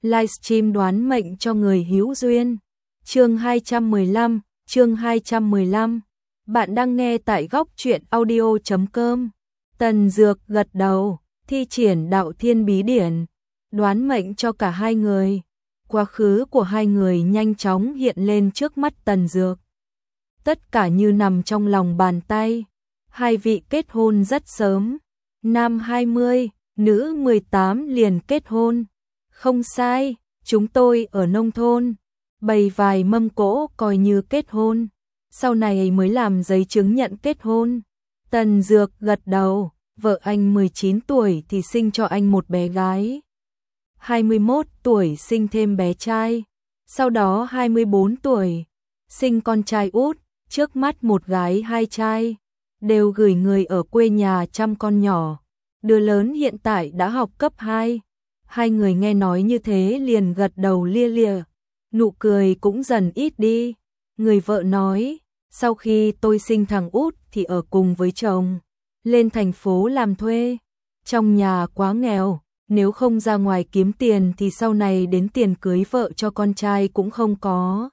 Livestream đoán mệnh cho người hữu duyên. Chương 215. Bạn đang nghe tại góc truyện audio.com. Tần Dược gật đầu, thi triển đạo thiên bí điển, đoán mệnh cho cả hai người. Quá khứ của hai người nhanh chóng hiện lên trước mắt Tần Dược. Tất cả như nằm trong lòng bàn tay. Hai vị kết hôn rất sớm, nam 20, nữ 18 liền kết hôn. Không sai, chúng tôi ở nông thôn, bày vài mâm cỗ coi như kết hôn, sau này mới làm giấy chứng nhận kết hôn. Tần Dược gật đầu, vợ anh 19 tuổi thì sinh cho anh một bé gái. 21 tuổi sinh thêm bé trai, sau đó 24 tuổi, sinh con trai út, trước mắt một gái hai trai, đều gửi người ở quê nhà chăm con nhỏ. Đứa lớn hiện tại đã học cấp 2. Hai người nghe nói như thế liền gật đầu lia lịa, nụ cười cũng dần ít đi. Người vợ nói, sau khi tôi sinh thằng út thì ở cùng với chồng, lên thành phố làm thuê. Trong nhà quá nghèo, nếu không ra ngoài kiếm tiền thì sau này đến tiền cưới vợ cho con trai cũng không có.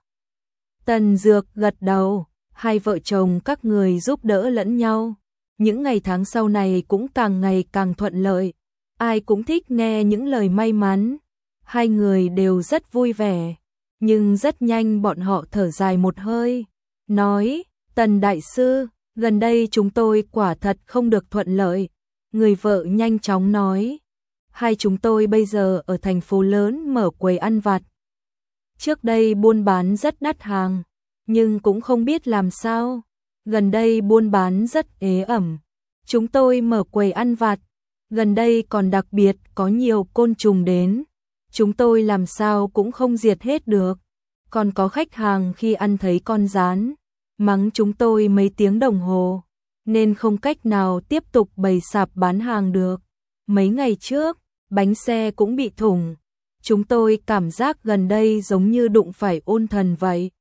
Tần Dược gật đầu, hai vợ chồng các người giúp đỡ lẫn nhau. Những ngày tháng sau này cũng càng ngày càng thuận lợi. Ai cũng thích nghe những lời may mắn. Hai người đều rất vui vẻ. Nhưng rất nhanh bọn họ thở dài một hơi. Nói, Tần Đại Sư, gần đây chúng tôi quả thật không được thuận lợi. Người vợ nhanh chóng nói. Hai chúng tôi bây giờ ở thành phố lớn mở quầy ăn vặt. Trước đây buôn bán rất đắt hàng, nhưng cũng không biết làm sao. Gần đây buôn bán rất ế ẩm. Chúng tôi mở quầy ăn vặt. Gần đây còn đặc biệt có nhiều côn trùng đến. Chúng tôi làm sao cũng không diệt hết được. Còn có khách hàng khi ăn thấy con gián, mắng chúng tôi mấy tiếng đồng hồ, nên không cách nào tiếp tục bày sạp bán hàng được. Mấy ngày trước, bánh xe cũng bị thủng. Chúng tôi cảm giác gần đây giống như đụng phải ôn thần vậy.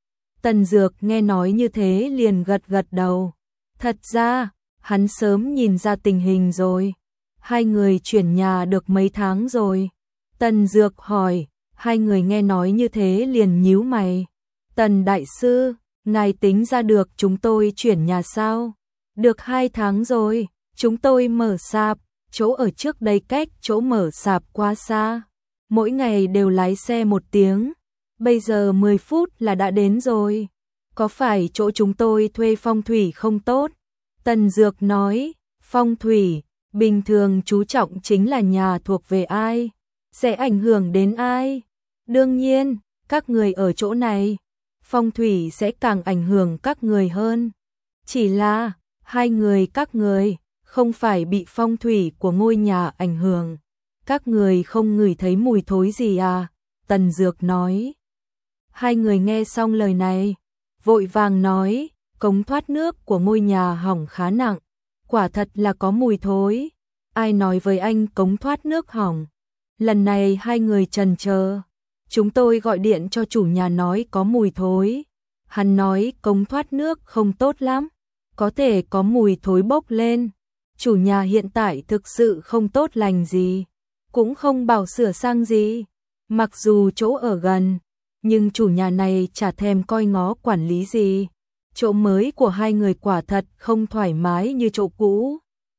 Tần Dược nghe nói như thế liền gật gật đầu. Thật ra, hắn sớm nhìn ra tình hình rồi. Hai người chuyển nhà được mấy tháng rồi. Tần Dược hỏi, hai người nghe nói như thế liền nhíu mày. Tần Đại Sư, ngài tính ra được chúng tôi chuyển nhà sao? Được 2 tháng rồi, chúng tôi mở sạp, chỗ ở trước đây cách chỗ mở sạp quá xa. Mỗi ngày đều lái xe 1 tiếng, bây giờ 10 phút là đã đến rồi. Có phải chỗ chúng tôi thuê phong thủy không tốt? Tần Dược nói, phong thủy, bình thường chú trọng chính là nhà thuộc về ai, sẽ ảnh hưởng đến ai. Đương nhiên, các người ở chỗ này, phong thủy sẽ càng ảnh hưởng các người hơn. Chỉ là, hai người các người không phải bị phong thủy của ngôi nhà ảnh hưởng. Các người không ngửi thấy mùi thối gì à? Tần Dược nói. Hai người nghe xong lời này, vội vàng nói, cống thoát nước của ngôi nhà hỏng khá nặng, quả thật là có mùi thối. Ai nói với anh cống thoát nước hỏng? Lần này hai người chần chờ. Chúng tôi gọi điện cho chủ nhà nói có mùi thối. Hắn nói cống thoát nước không tốt lắm, có thể có mùi thối bốc lên. Chủ nhà hiện tại thực sự không tốt lành gì, cũng không bảo sửa sang gì. Mặc dù chỗ ở gần, nhưng chủ nhà này chả thèm coi ngó quản lý gì. Chỗ mới của hai người quả thật không thoải mái như chỗ cũ.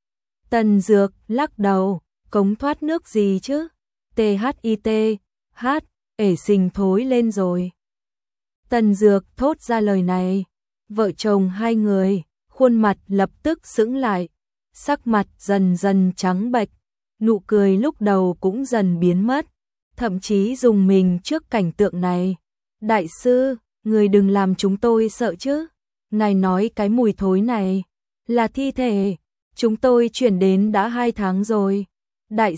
Tần Dược lắc đầu, cống thoát nước gì chứ? THIT, ể xình thối lên rồi. Tần Dược thốt ra lời này, vợ chồng hai người, khuôn mặt lập tức sững lại, sắc mặt dần dần trắng bệch, nụ cười lúc đầu cũng dần biến mất, thậm chí rùng mình trước cảnh tượng này. Đại sư, người đừng làm chúng tôi sợ chứ. Ngài nói cái mùi thối này là thi thể, chúng tôi chuyển đến đã 2 tháng rồi. Đại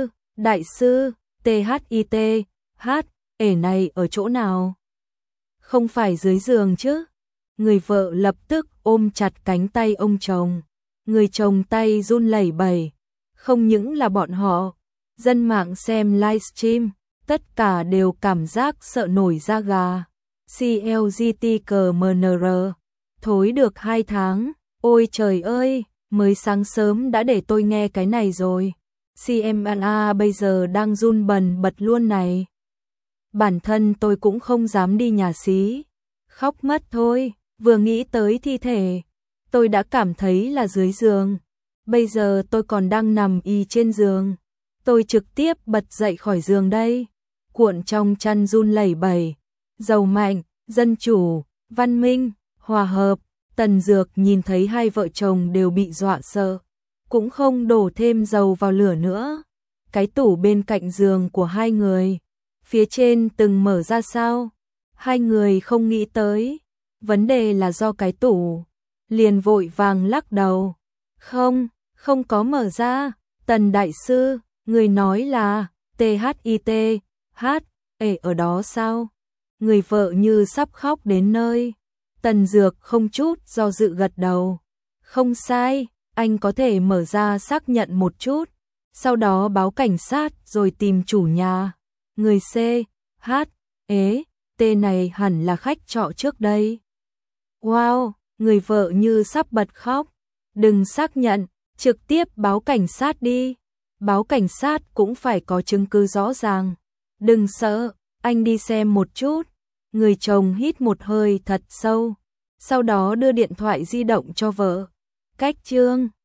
sư, THIT, ể này ở chỗ nào? Không phải dưới giường chứ? Người vợ lập tức ôm chặt cánh tay ông chồng. Người chồng tay run lẩy bẩy. Không những là bọn họ, dân mạng xem livestream, tất cả đều cảm giác sợ nổi da gà. CLGTCMNR, thối được 2 tháng, ôi trời ơi, mới sáng sớm đã để tôi nghe cái này rồi. CMA bây giờ đang run bần bật luôn này. Bản thân tôi cũng không dám đi nhà xí. Khóc mất thôi, vừa nghĩ tới thi thể, tôi đã cảm thấy là dưới giường. Bây giờ tôi còn đang nằm y trên giường. Tôi trực tiếp bật dậy khỏi giường đây. Cuộn trong chăn run lẩy bẩy. Giàu mạnh, dân chủ, văn minh, hòa hợp. Tần Dược nhìn thấy hai vợ chồng đều bị dọa sợ, cũng không đổ thêm dầu vào lửa nữa. Cái tủ bên cạnh giường của hai người, phía trên từng mở ra sao? Hai người không nghĩ tới, vấn đề là do cái tủ. Liền vội vàng lắc đầu. Không có mở ra. Tần đại sư, người nói là THIT, ở đó sao? Người vợ như sắp khóc đến nơi. Tần Dược không chút do dự gật đầu. Không sai, anh có thể mở ra xác nhận một chút, sau đó báo cảnh sát rồi tìm chủ nhà. Người T này hẳn là khách trọ trước đây. Wow, người vợ như sắp bật khóc. Đừng xác nhận, trực tiếp báo cảnh sát đi. Báo cảnh sát cũng phải có chứng cứ rõ ràng. Đừng sợ, anh đi xem một chút. Người chồng hít một hơi thật sâu, sau đó đưa điện thoại di động cho vợ. Cách chương